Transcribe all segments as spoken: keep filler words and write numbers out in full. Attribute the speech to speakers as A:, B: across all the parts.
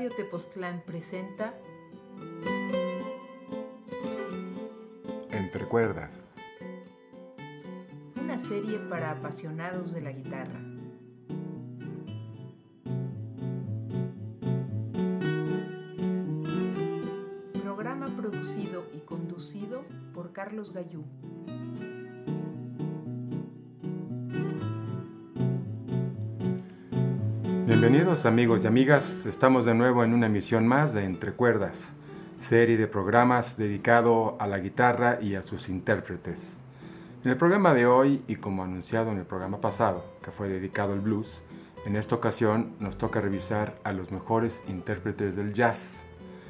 A: Radio Tepoztlán presenta
B: Entre Cuerdas,
A: una serie para apasionados de la guitarra. Programa producido y conducido por Carlos Gallú.
B: Bienvenidos amigos y amigas, estamos de nuevo en una emisión más de Entre Cuerdas, serie de programas dedicado a la guitarra y a sus intérpretes. En el programa de hoy, y como anunciado en el programa pasado, que fue dedicado al blues, en esta ocasión nos toca revisar a los mejores intérpretes del jazz.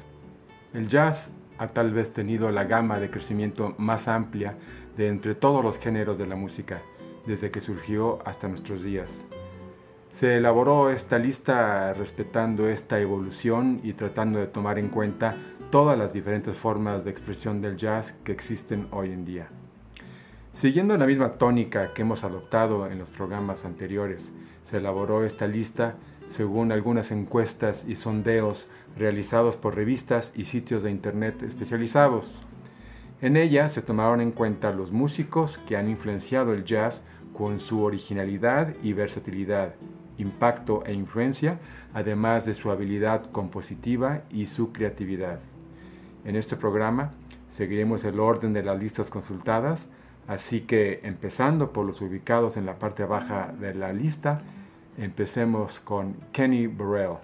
B: El jazz ha tal vez tenido la gama de crecimiento más amplia de entre todos los géneros de la música, desde que surgió hasta nuestros días. Se elaboró esta lista respetando esta evolución y tratando de tomar en cuenta todas las diferentes formas de expresión del jazz que existen hoy en día. Siguiendo la misma tónica que hemos adoptado en los programas anteriores, se elaboró esta lista según algunas encuestas y sondeos realizados por revistas y sitios de internet especializados. En ella se tomaron en cuenta los músicos que han influenciado el jazz con su originalidad y versatilidad, impacto e influencia, además de su habilidad compositiva y su creatividad. En este programa seguiremos el orden de las listas consultadas, así que empezando por los ubicados en la parte baja de la lista, empecemos con Kenny Burrell.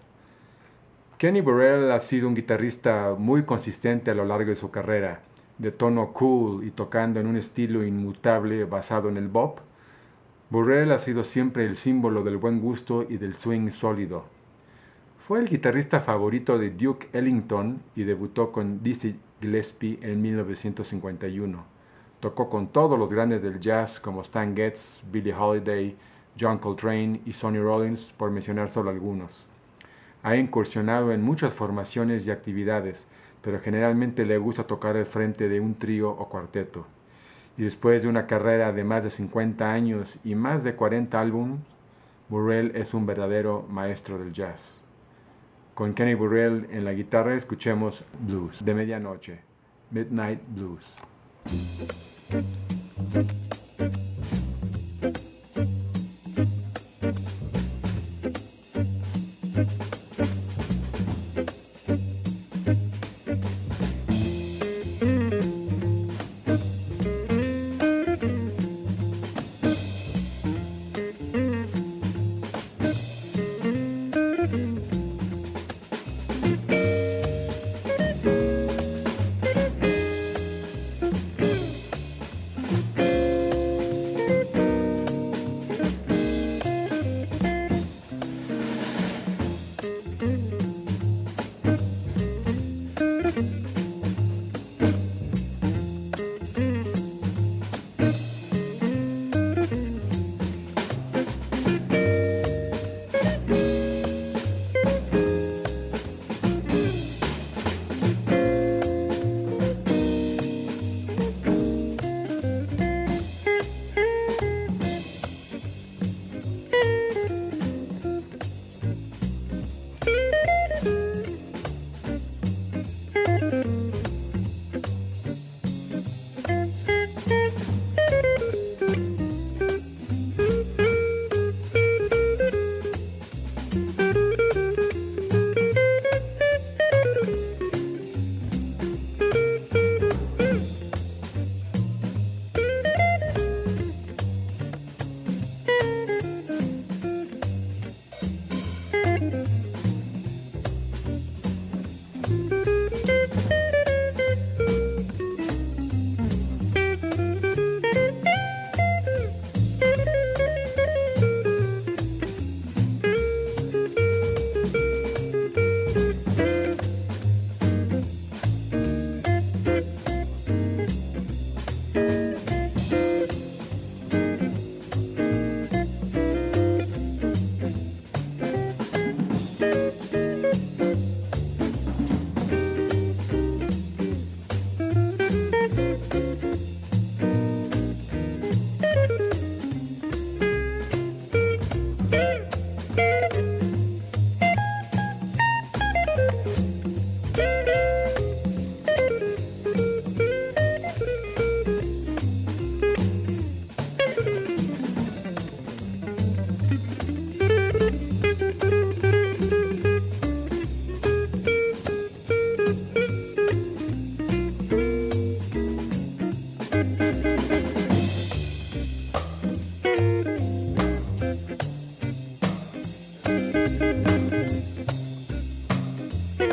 B: Kenny Burrell ha sido un guitarrista muy consistente a lo largo de su carrera, de tono cool y tocando en un estilo inmutable basado en el bop. Burrell ha sido siempre el símbolo del buen gusto y del swing sólido. Fue el guitarrista favorito de Duke Ellington y debutó con Dizzy Gillespie en mil novecientos cincuenta y uno. Tocó con todos los grandes del jazz como Stan Getz, Billie Holiday, John Coltrane y Sonny Rollins, por mencionar solo algunos. Ha incursionado en muchas formaciones y actividades, pero generalmente le gusta tocar al frente de un trío o cuarteto. Y después de una carrera de más de cincuenta años y más de cuarenta álbumes, Burrell es un verdadero maestro del jazz. Con Kenny Burrell en la guitarra escuchemos Blues de Medianoche, Midnight Blues.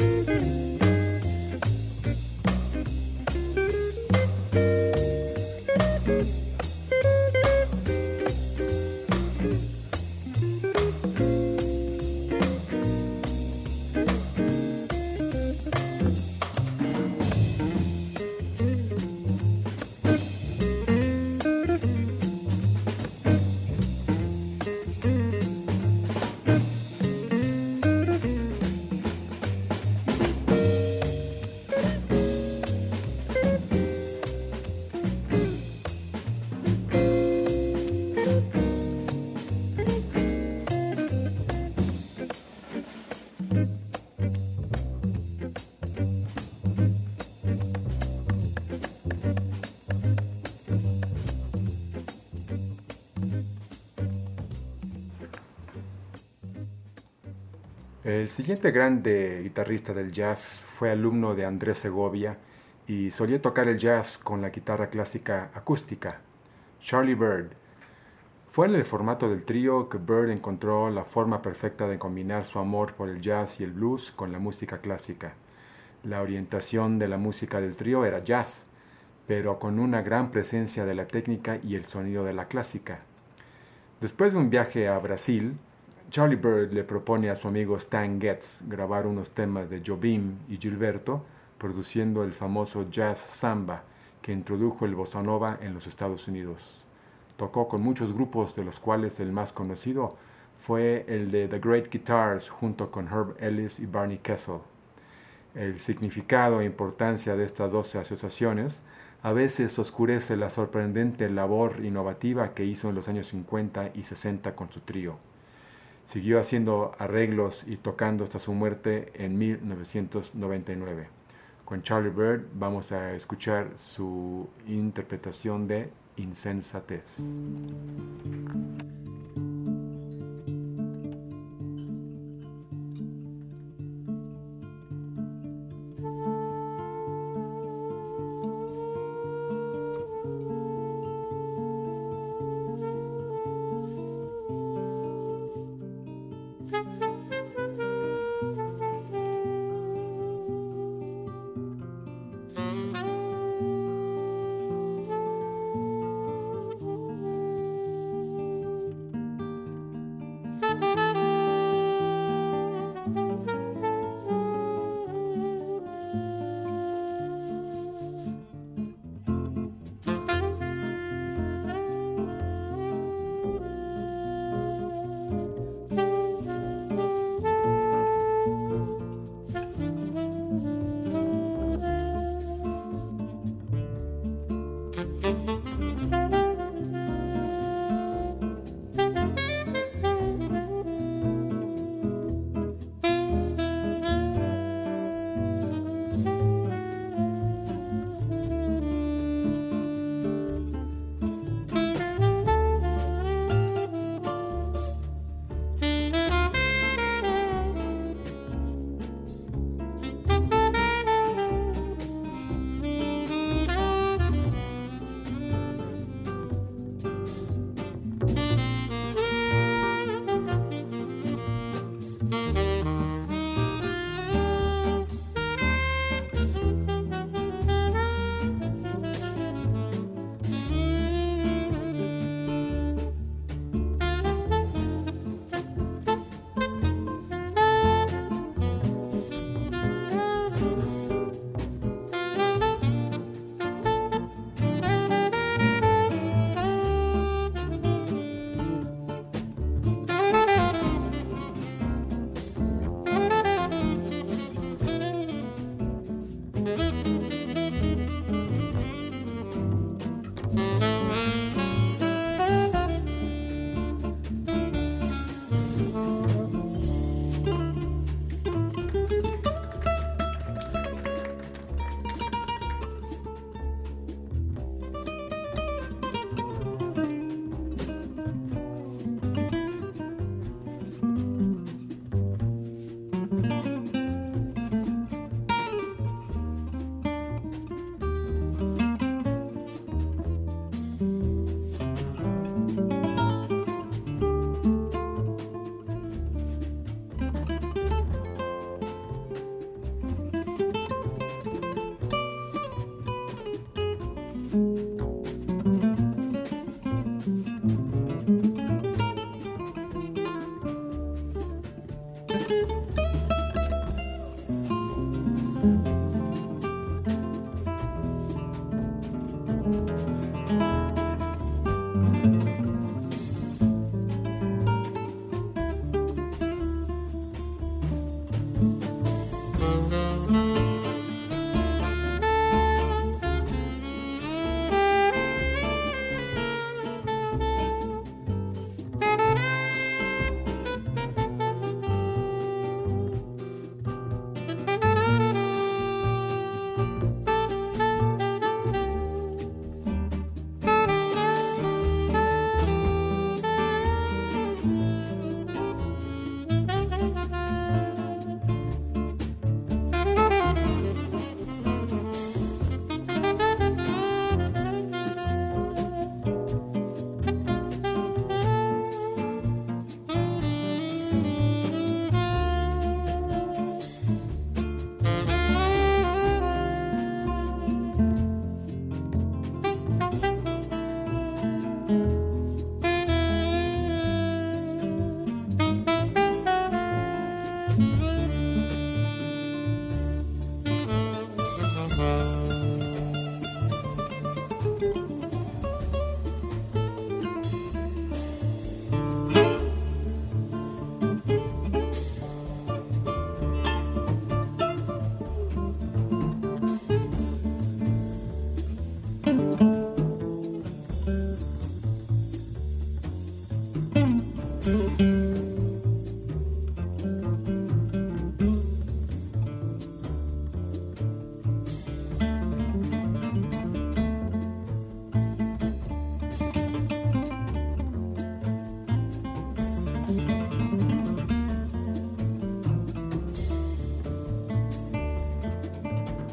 B: El siguiente grande guitarrista del jazz fue alumno de Andrés Segovia y solía tocar el jazz con la guitarra clásica acústica, Charlie Byrd. Fue en el formato del trío que Byrd encontró la forma perfecta de combinar su amor por el jazz y el blues con la música clásica. La orientación de la música del trío era jazz, pero con una gran presencia de la técnica y el sonido de la clásica. Después de un viaje a Brasil, Charlie Byrd le propone a su amigo Stan Getz grabar unos temas de Jobim y Gilberto, produciendo el famoso jazz samba que introdujo el bossa nova en los Estados Unidos. Tocó con muchos grupos, de los cuales el más conocido fue el de The Great Guitars junto con Herb Ellis y Barney Kessel. El significado e importancia de estas doce asociaciones a veces oscurece la sorprendente labor innovativa que hizo en los años cincuenta y sesenta con su trío. Siguió haciendo arreglos y tocando hasta su muerte en mil novecientos noventa y nueve. Con Charlie Byrd vamos a escuchar su interpretación de Insensatez.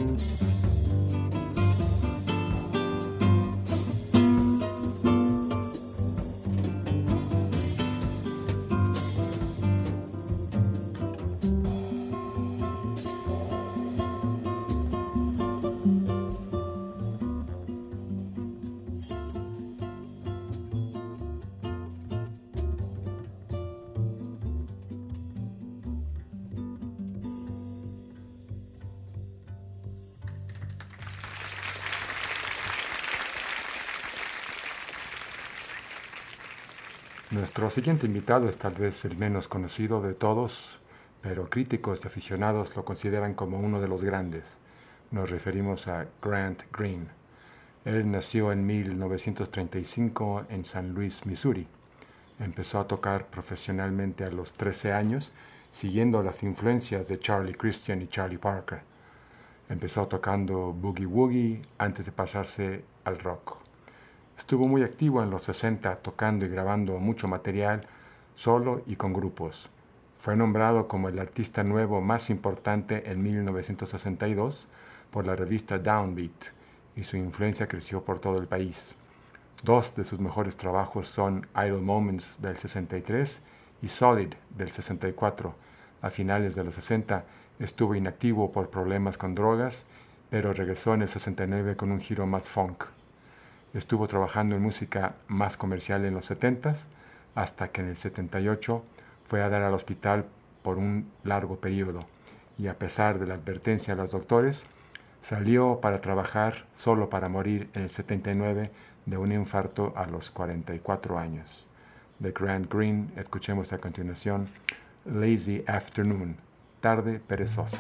B: Nuestro siguiente invitado es tal vez el menos conocido de todos, pero críticos y aficionados lo consideran como uno de los grandes. Nos referimos a Grant Green. Él nació en mil novecientos treinta y cinco en San Luis, Missouri. Empezó a tocar profesionalmente a los trece años, siguiendo las influencias de Charlie Christian y Charlie Parker. Empezó tocando boogie woogie antes de pasarse al rock. Estuvo muy activo en los sesenta, tocando y grabando mucho material, solo y con grupos. Fue nombrado como el artista nuevo más importante en mil novecientos sesenta y dos por la revista Downbeat, y su influencia creció por todo el país. Dos de sus mejores trabajos son Idle Moments del sesenta y tres y Solid del sesenta y cuatro. A finales de los sesenta estuvo inactivo por problemas con drogas, pero regresó en el sesenta y nueve con un giro más funk. Estuvo trabajando en música más comercial en los setentas, hasta que en el setenta y ocho fue a dar al hospital por un largo periodo, y a pesar de la advertencia de los doctores, salió para trabajar solo para morir en el setenta y nueve de un infarto a los cuarenta y cuatro años. De Grant Green escuchemos a continuación Lazy Afternoon, tarde perezosa.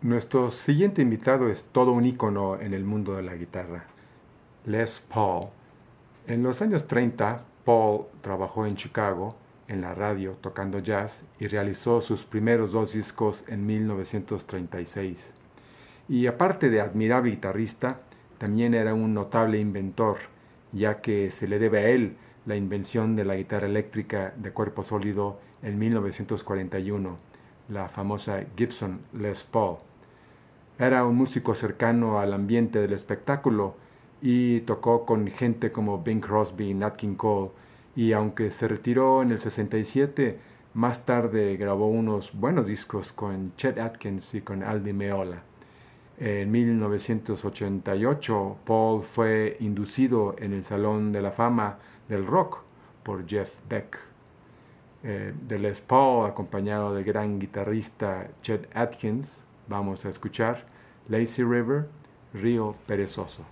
B: Nuestro siguiente invitado es todo un ícono en el mundo de la guitarra, Les Paul. En los años treinta, Paul trabajó en Chicago, en la radio, tocando jazz, y realizó sus primeros dos discos en mil novecientos treinta y seis. Y aparte de admirable guitarrista, también era un notable inventor, ya que se le debe a él la invención de la guitarra eléctrica de cuerpo sólido en mil novecientos cuarenta y uno, la famosa Gibson Les Paul. Era un músico cercano al ambiente del espectáculo y tocó con gente como Bing Crosby y Nat King Cole, y aunque se retiró en el sesenta y siete, más tarde grabó unos buenos discos con Chet Atkins y con Al Di Meola. En mil novecientos ochenta y ocho, Paul fue inducido en el Salón de la Fama del Rock por Jeff Beck. Eh, de Les Paul, acompañado del gran guitarrista Chet Atkins, vamos a escuchar Lazy River, Río Perezoso.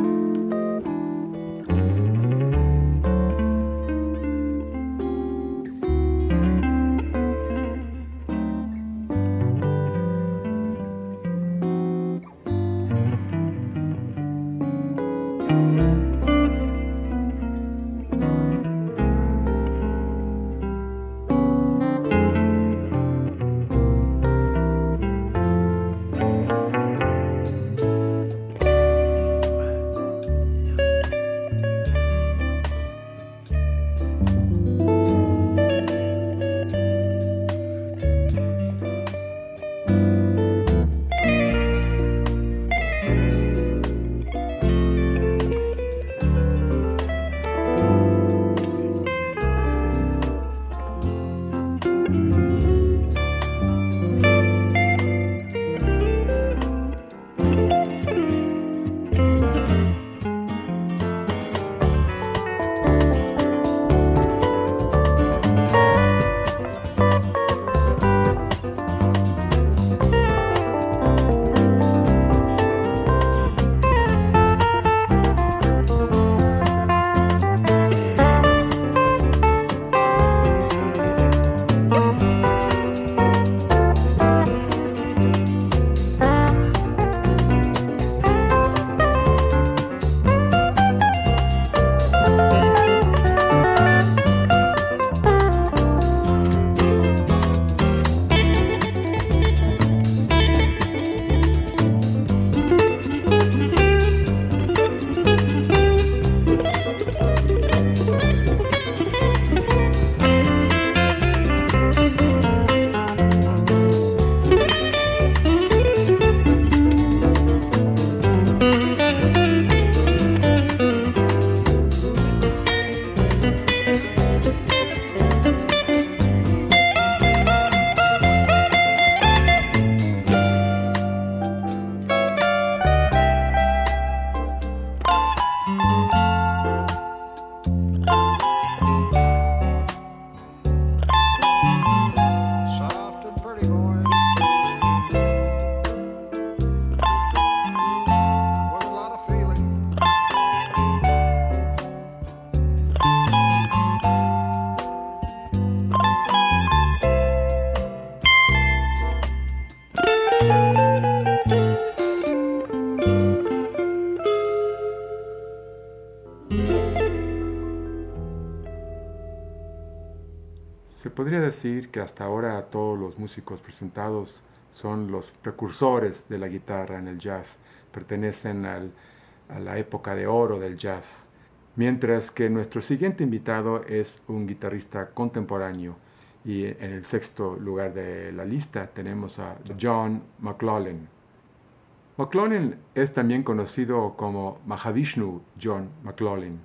B: Se podría decir que hasta ahora todos los músicos presentados son los precursores de la guitarra en el jazz, pertenecen al, a la época de oro del jazz, mientras que nuestro siguiente invitado es un guitarrista contemporáneo y en el sexto lugar de la lista tenemos a John McLaughlin. McLaughlin es también conocido como Mahavishnu John McLaughlin.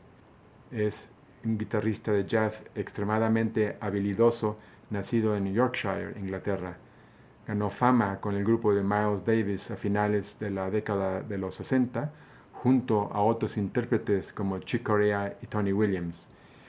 B: Es un guitarrista de jazz extremadamente habilidoso, nacido en Yorkshire, Inglaterra. Ganó fama con el grupo de Miles Davis a finales de la década de los sesenta, junto a otros intérpretes como Chick Corea y Tony Williams.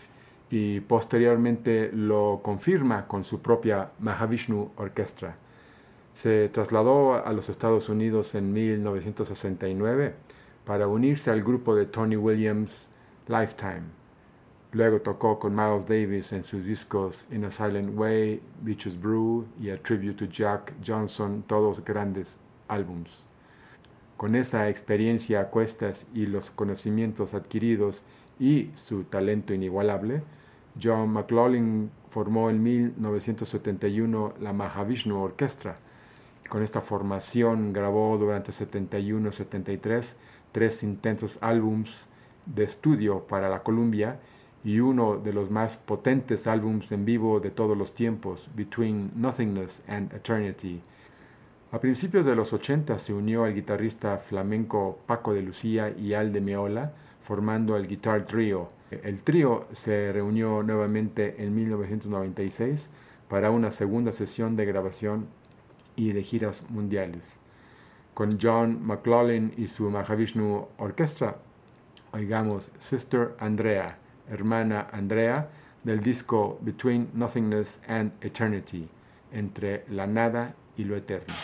B: Y posteriormente lo confirma con su propia Mahavishnu Orchestra. Se trasladó a los Estados Unidos en mil novecientos sesenta y nueve para unirse al grupo de Tony Williams Lifetime. Luego tocó con Miles Davis en sus discos In a Silent Way, Beaches Brew y A Tribute to Jack Johnson, todos grandes álbums. Con esa experiencia a cuestas y los conocimientos adquiridos y su talento inigualable, John McLaughlin formó en mil novecientos setenta y uno la Mahavishnu Orchestra. Con esta formación grabó durante setenta y uno a setenta y tres tres intensos álbums de estudio para la Columbia y uno de los más potentes álbums en vivo de todos los tiempos, Between Nothingness and Eternity. A principios de los ochenta se unió al guitarrista flamenco Paco de Lucía y Al de Meola, formando el Guitar Trio. El trío se reunió nuevamente en mil novecientos noventa y seis para una segunda sesión de grabación y de giras mundiales. Con John McLaughlin y su Mahavishnu Orchestra, oigamos Sister Andrea, hermana Andrea, del disco Between Nothingness and Eternity, entre la nada y lo eterno.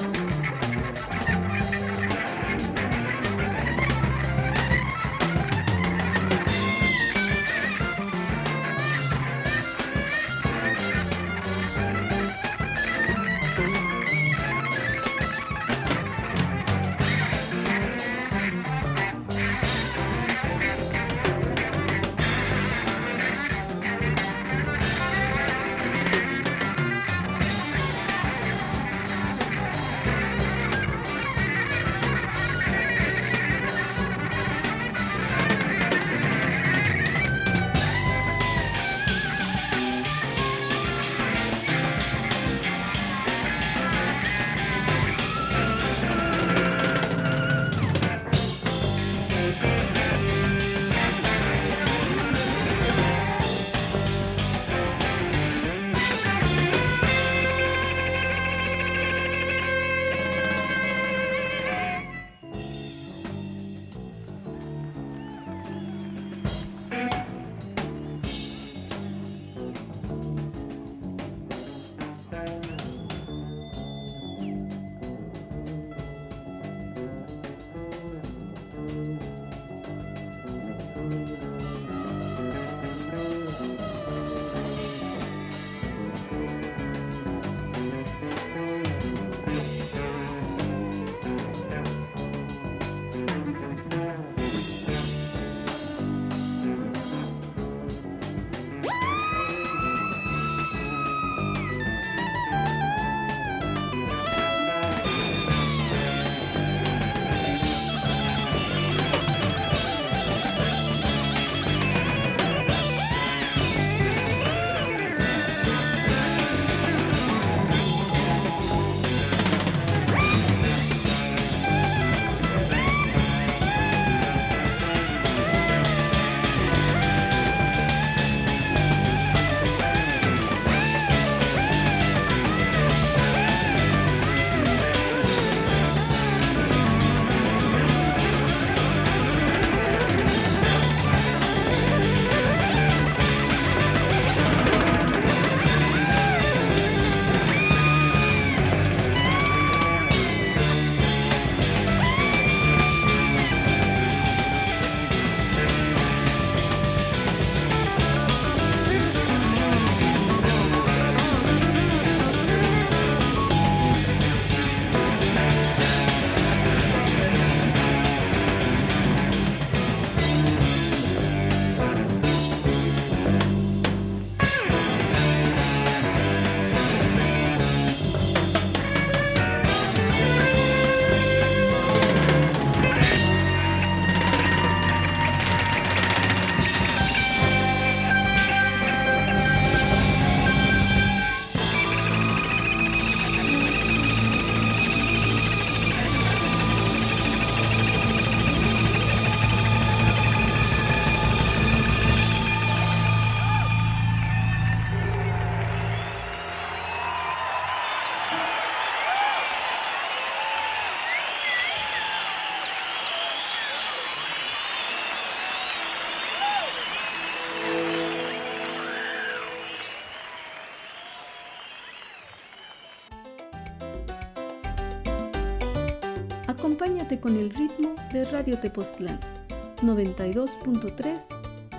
C: Acompáñate con el ritmo de Radio Tepoztlán, noventa y dos punto tres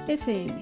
C: F M.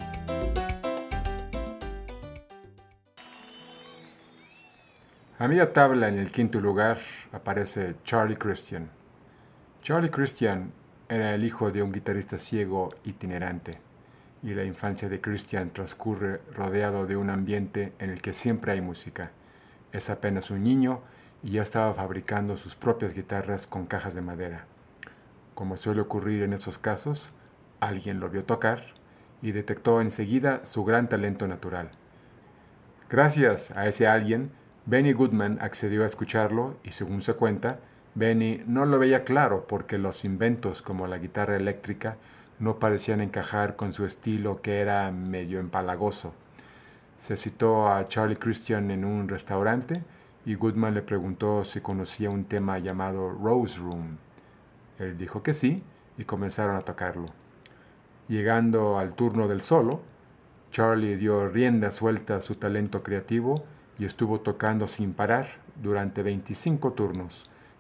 B: A media tabla, en el quinto lugar, aparece Charlie Christian. Charlie Christian era el hijo de un guitarrista ciego itinerante, y la infancia de Christian transcurre rodeado de un ambiente en el que siempre hay música. Es apenas un niño y ya estaba fabricando sus propias guitarras con cajas de madera. Como suele ocurrir en esos casos, alguien lo vio tocar y detectó enseguida su gran talento natural. Gracias a ese alguien, Benny Goodman accedió a escucharlo y, según se cuenta, Benny no lo veía claro porque los inventos como la guitarra eléctrica no parecían encajar con su estilo, que era medio empalagoso. Se citó a Charlie Christian en un restaurante y Goodman le preguntó si conocía un tema llamado Rose Room. Él dijo que sí y comenzaron a tocarlo. Llegando al turno del solo, Charlie dio rienda suelta a su talento creativo y estuvo tocando sin parar durante veinticinco turnos,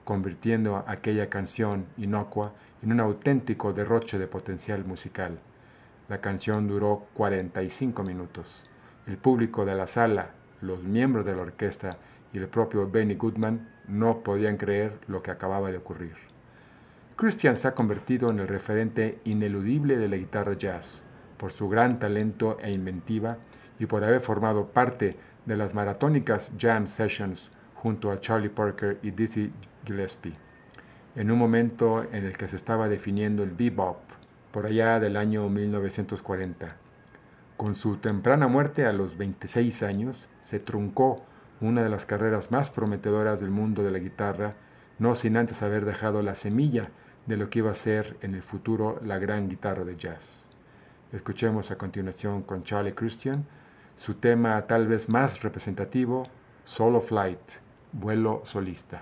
B: convirtiendo aquella canción inocua en un auténtico derroche de potencial musical. La canción duró cuarenta y cinco minutos. El público de la sala, los miembros de la orquesta y el propio Benny Goodman no podían creer lo que acababa de ocurrir. Christian se ha convertido en el referente ineludible de la guitarra jazz, por su gran talento e inventiva y por haber formado parte de las maratónicas jam sessions junto a Charlie Parker y Dizzy Gillespie, en un momento en el que se estaba definiendo el bebop, por allá del año mil novecientos cuarenta. Con su temprana muerte a los veintiséis años, se truncó una de las carreras más prometedoras del mundo de la guitarra, no sin antes haber dejado la semilla de lo que iba a ser en el futuro la gran guitarra de jazz. Escuchemos a continuación con Charlie Christian su tema tal vez más representativo, Solo Flight, vuelo solista.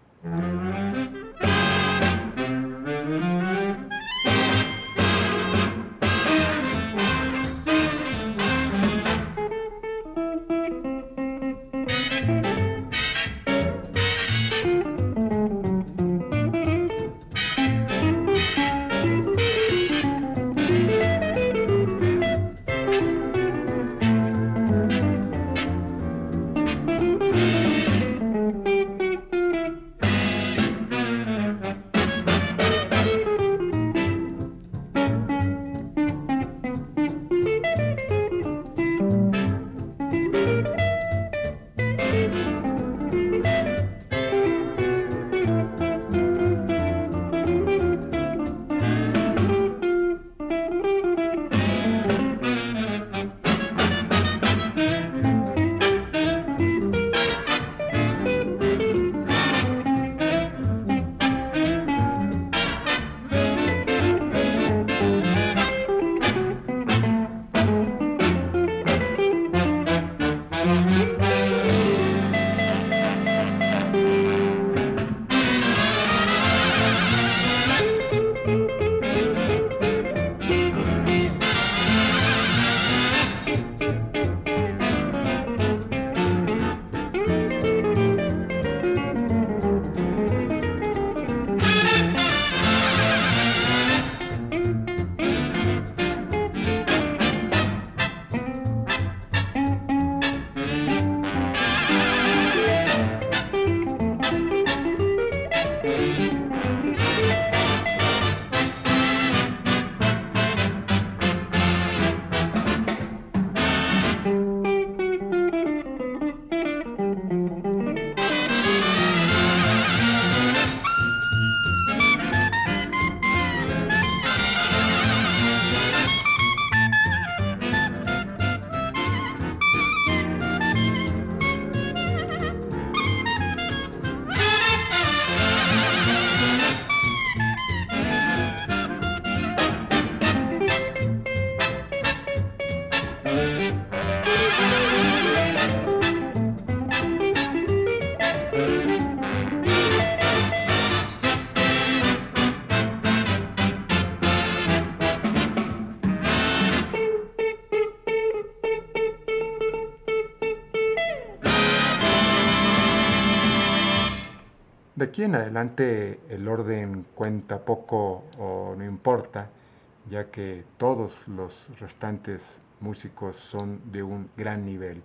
B: De aquí en adelante el orden cuenta poco o no importa, ya que todos los restantes músicos son de un gran nivel.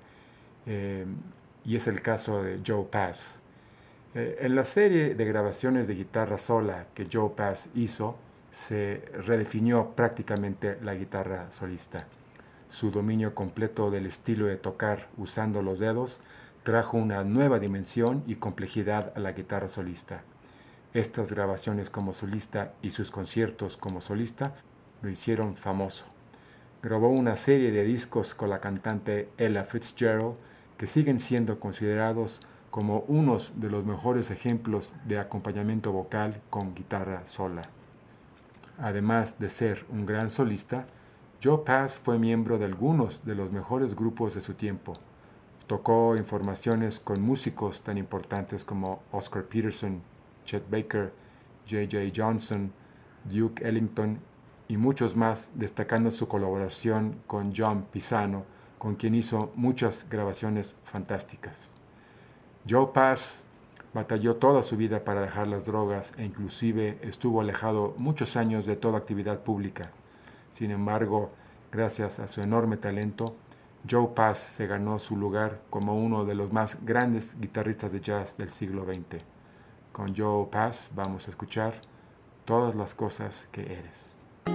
B: Eh, y es el caso de Joe Pass. Eh, en la serie de grabaciones de guitarra sola que Joe Pass hizo, se redefinió prácticamente la guitarra solista. Su dominio completo del estilo de tocar usando los dedos trajo una nueva dimensión y complejidad a la guitarra solista. Estas grabaciones como solista y sus conciertos como solista lo hicieron famoso. Grabó una serie de discos con la cantante Ella Fitzgerald que siguen siendo considerados como unos de los mejores ejemplos de acompañamiento vocal con guitarra sola. Además de ser un gran solista, Joe Pass fue miembro de algunos de los mejores grupos de su tiempo. Tocó en formaciones con músicos tan importantes como Oscar Peterson, Chet Baker, J J Johnson, Duke Ellington y muchos más, destacando su colaboración con John Pisano, con quien hizo muchas grabaciones fantásticas. Joe Pass Batalló toda su vida para dejar las drogas e inclusive estuvo alejado muchos años de toda actividad pública. Sin embargo, gracias a su enorme talento, Joe Pass se ganó su lugar como uno de los más grandes guitarristas de jazz del siglo veinte. Con Joe Pass vamos a escuchar Todas las cosas que eres.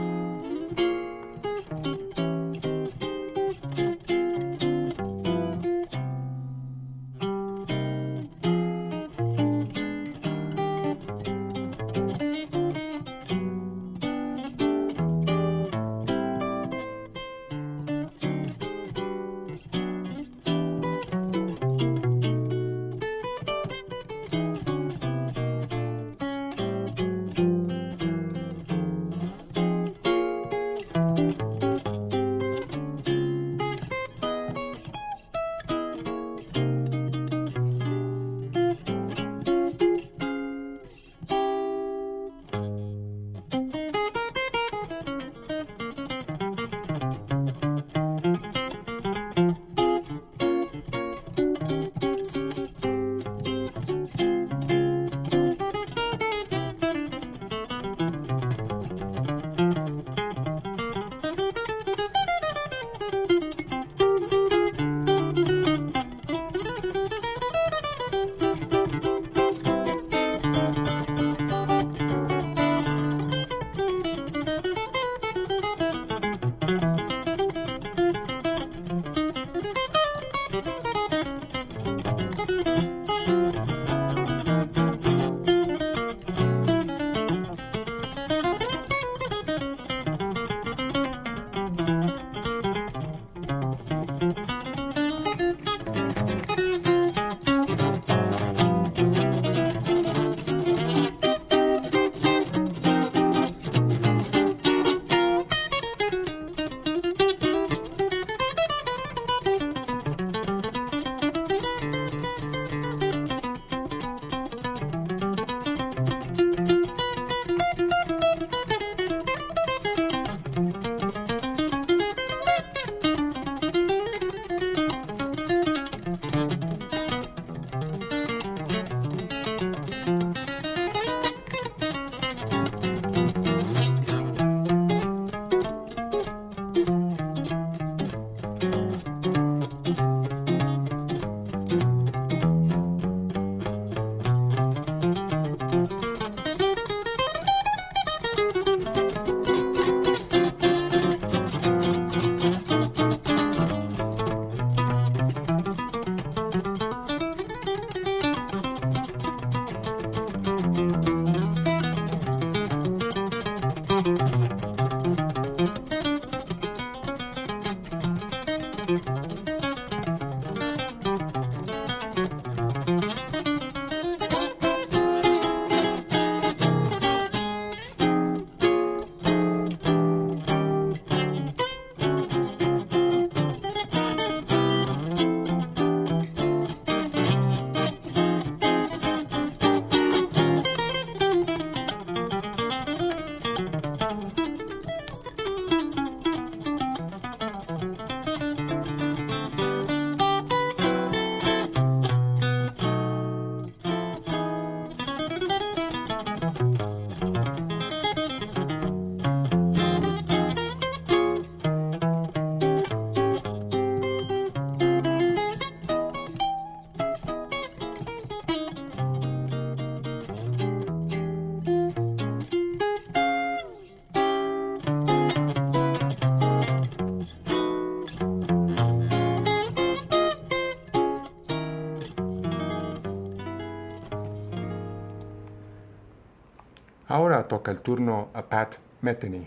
B: Ahora toca el turno a Pat Metheny.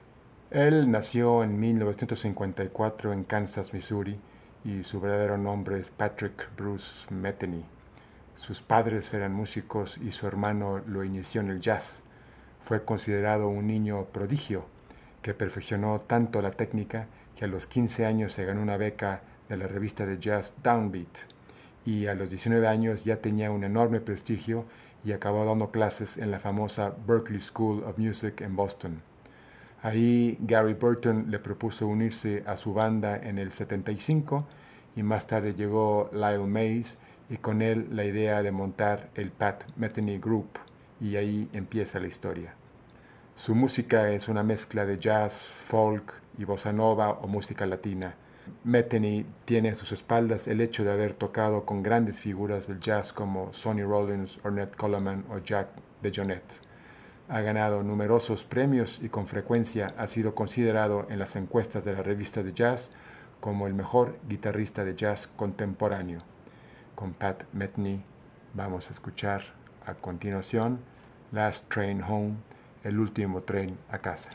B: Él nació en mil novecientos cincuenta y cuatro en Kansas, Missouri, y su verdadero nombre es Patrick Bruce Metheny. Sus padres eran músicos y su hermano lo inició en el jazz. Fue considerado un niño prodigio que perfeccionó tanto la técnica que a los quince años se ganó una beca de la revista de jazz Downbeat y a los diecinueve años ya tenía un enorme prestigio y acabó dando clases en la famosa Berklee School of Music en Boston. Ahí Gary Burton le propuso unirse a su banda en el setenta y cinco y más tarde llegó Lyle Mays y con él la idea de montar el Pat Metheny Group, y ahí empieza la historia. Su música es una mezcla de jazz, folk y bossa nova o música latina. Metheny tiene a sus espaldas el hecho de haber tocado con grandes figuras del jazz como Sonny Rollins, Ornette Coleman o Jack DeJohnette. Ha ganado numerosos premios y con frecuencia ha sido considerado en las encuestas de la revista de jazz como el mejor guitarrista de jazz contemporáneo. Con Pat Metheny vamos a escuchar a continuación Last Train Home, el último tren a casa.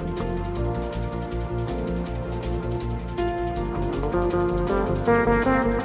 D: Thank you.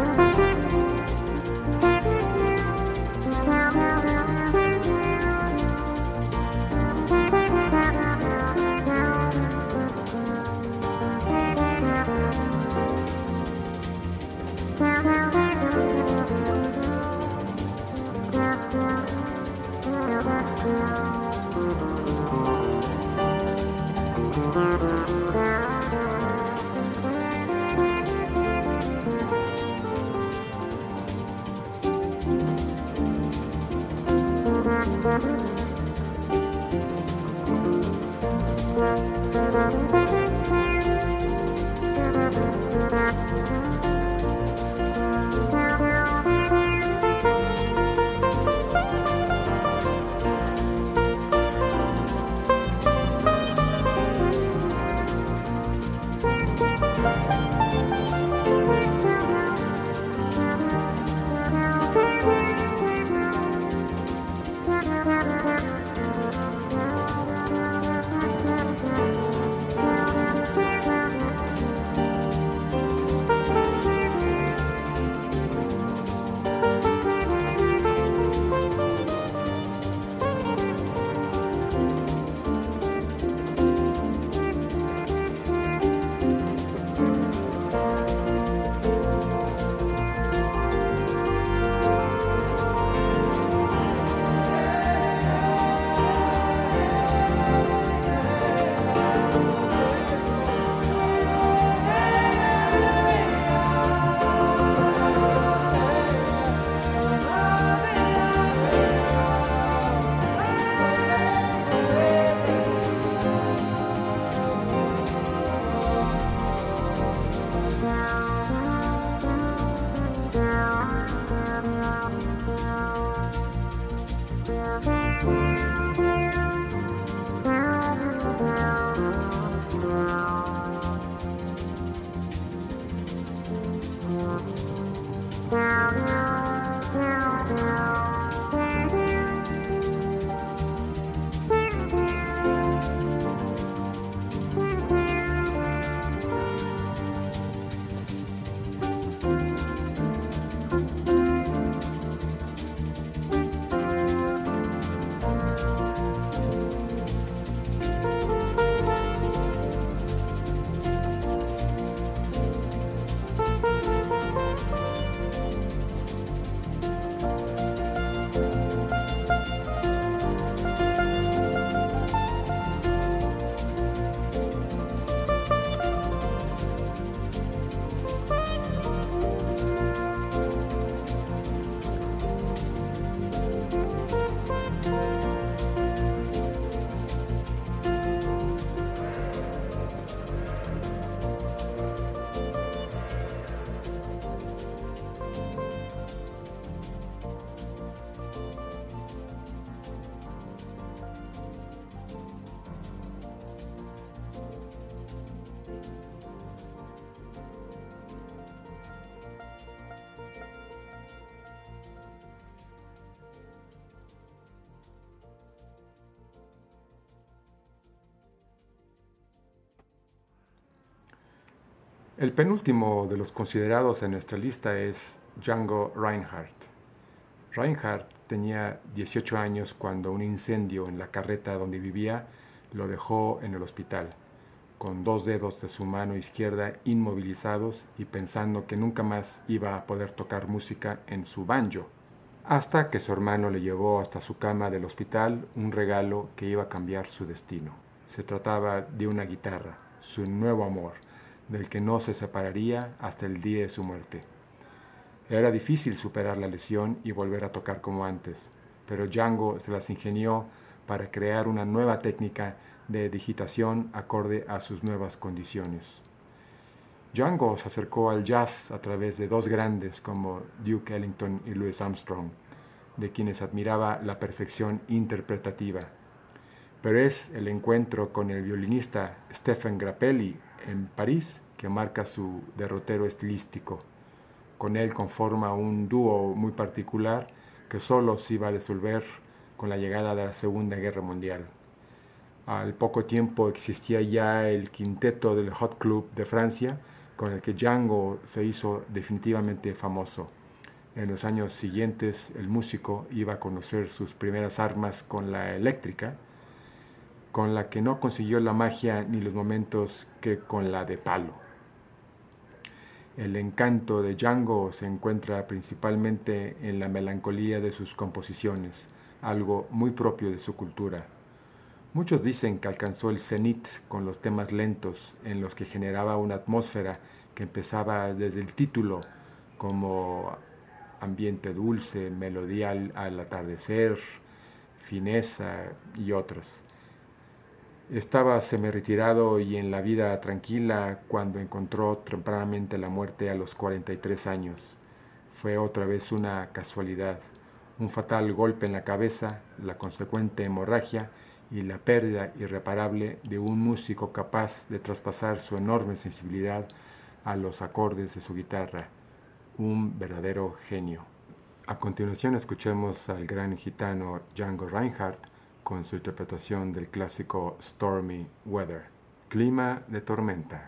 B: El penúltimo de los considerados en nuestra lista es Django Reinhardt. Reinhardt tenía dieciocho años cuando un incendio en la carreta donde vivía lo dejó en el hospital, con dos dedos de su mano izquierda inmovilizados y pensando que nunca más iba a poder tocar música en su banjo, hasta que su hermano le llevó hasta su cama del hospital un regalo que iba a cambiar su destino. Se trataba de una guitarra, su nuevo amor, del que no se separaría hasta el día de su muerte. Era difícil superar la lesión y volver a tocar como antes, pero Django se las ingenió para crear una nueva técnica de digitación acorde a sus nuevas condiciones. Django se acercó al jazz a través de dos grandes como Duke Ellington y Louis Armstrong, de quienes admiraba la perfección interpretativa. Pero es el encuentro con el violinista Stéphane Grappelli en París que marca su derrotero estilístico. Con él conforma un dúo muy particular que solo se iba a disolver con la llegada de la Segunda Guerra Mundial. Al poco tiempo existía ya el quinteto del Hot Club de Francia, con el que Django se hizo definitivamente famoso. En los años siguientes, el músico iba a conocer sus primeras armas con la eléctrica, con la que no consiguió la magia ni los momentos que con la de palo. El encanto de Django se encuentra principalmente en la melancolía de sus composiciones, algo muy propio de su cultura. Muchos dicen que alcanzó el cenit con los temas lentos, en los que generaba una atmósfera que empezaba desde el título, como ambiente dulce, melodía al, al atardecer, fineza y otros. Estaba semi-retirado y en la vida tranquila cuando encontró tempranamente la muerte a los cuarenta y tres años. Fue otra vez una casualidad, un fatal golpe en la cabeza, la consecuente hemorragia y la pérdida irreparable de un músico capaz de traspasar su enorme sensibilidad a los acordes de su guitarra, un verdadero genio. A continuación escuchemos al gran gitano Django Reinhardt con su interpretación del clásico Stormy Weather, Clima de Tormenta.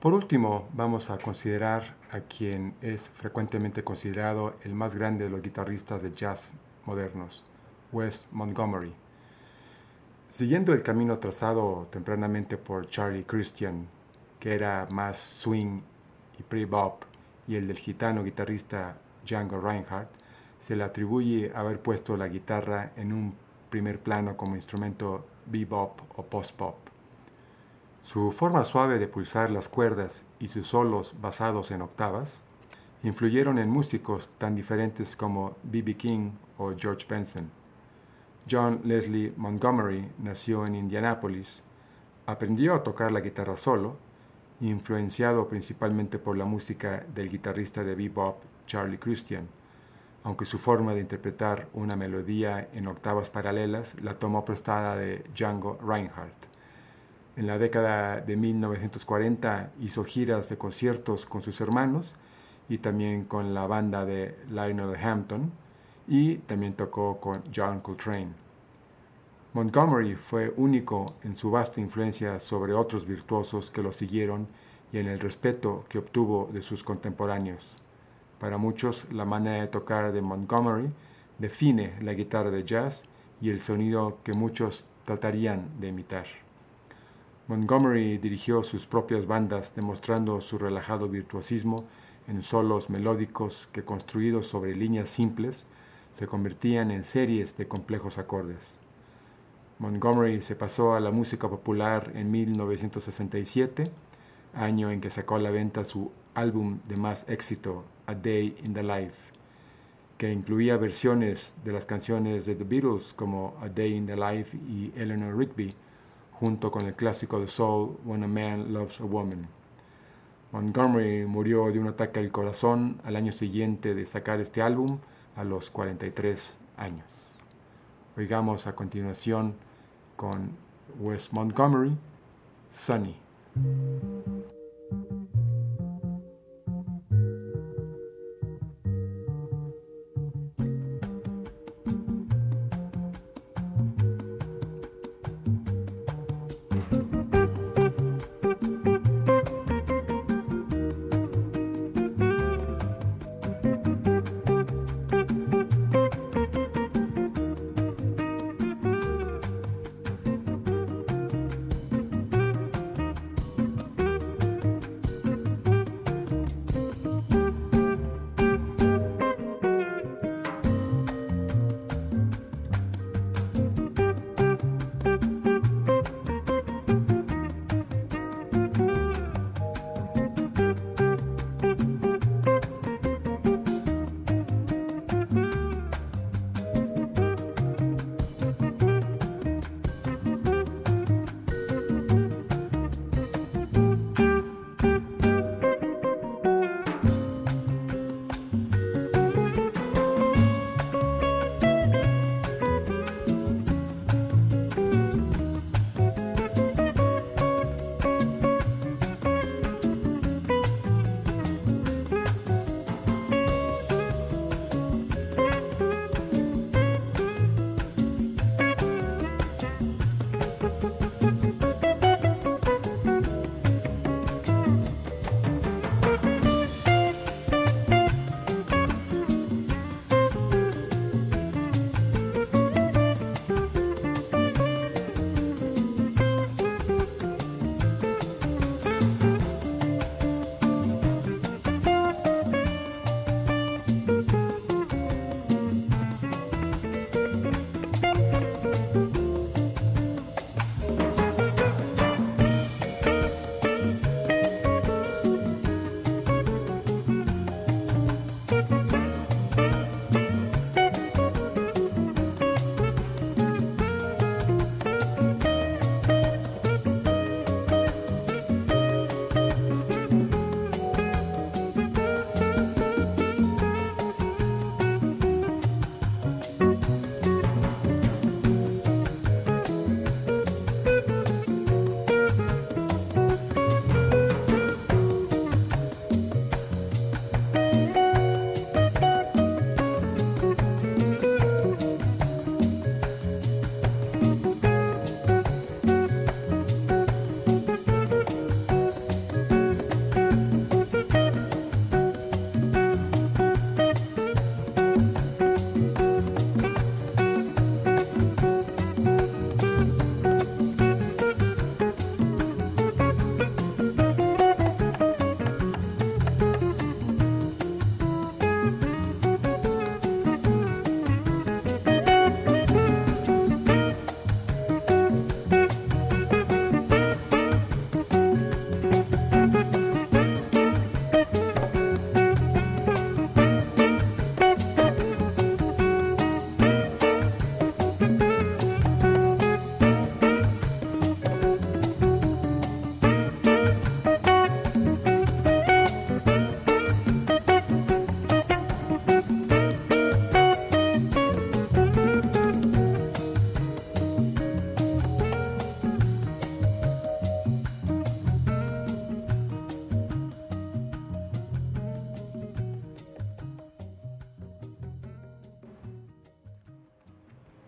B: Por último, vamos a considerar a quien es frecuentemente considerado el más grande de los guitarristas de jazz modernos, Wes Montgomery. Siguiendo el camino trazado tempranamente por Charlie Christian, que era más swing y pre-bop, y el del gitano guitarrista Django Reinhardt, se le atribuye haber puesto la guitarra en un primer plano como instrumento bebop o post-pop. Su forma suave de pulsar las cuerdas y sus solos basados en octavas influyeron en músicos tan diferentes como B B King o George Benson. John Leslie Montgomery nació en Indianápolis, aprendió a tocar la guitarra solo, influenciado principalmente por la música del guitarrista de bebop Charlie Christian, aunque su forma de interpretar una melodía en octavas paralelas la tomó prestada de Django Reinhardt. En la década de mil novecientos cuarenta hizo giras de conciertos con sus hermanos y también con la banda de Lionel Hampton, y también tocó con John Coltrane. Montgomery fue único en su vasta influencia sobre otros virtuosos que lo siguieron y en el respeto que obtuvo de sus contemporáneos. Para muchos, la manera de tocar de Montgomery define la guitarra de jazz y el sonido que muchos tratarían de imitar. Montgomery dirigió sus propias bandas, demostrando su relajado virtuosismo en solos melódicos que, construidos sobre líneas simples, se convertían en series de complejos acordes. Montgomery se pasó a la música popular en mil novecientos sesenta y siete, año en que sacó a la venta su álbum de más éxito, A Day in the Life, que incluía versiones de las canciones de The Beatles como A Day in the Life y Eleanor Rigby, junto con el clásico de soul When a Man Loves a Woman. Montgomery murió de un ataque al corazón al año siguiente de sacar este álbum, a los cuarenta y tres años. Oigamos a continuación con Wes Montgomery, Sunny.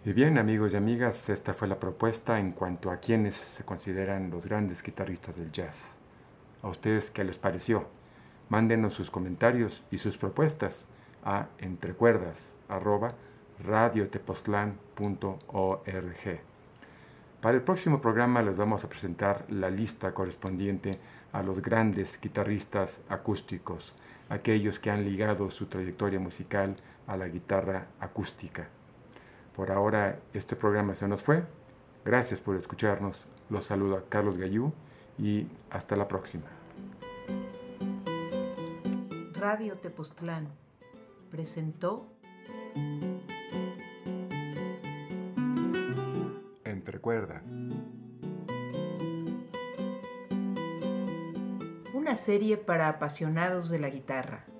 B: Y bien, amigos y amigas, esta fue la propuesta en cuanto a quienes se consideran los grandes guitarristas del jazz. ¿A ustedes qué les pareció? Mándenos sus comentarios y sus propuestas a entrecuerdas arroba radiotepoztlán punto org. Para el próximo programa les vamos a presentar la lista correspondiente a los grandes guitarristas acústicos, aquellos que han ligado su trayectoria musical a la guitarra acústica. Por ahora este programa se nos fue. Gracias por escucharnos. Los saluda Carlos Gallú y hasta la próxima.
A: Radio Tepoztlán presentó
B: Entre Cuerdas,
A: una serie para apasionados de la guitarra.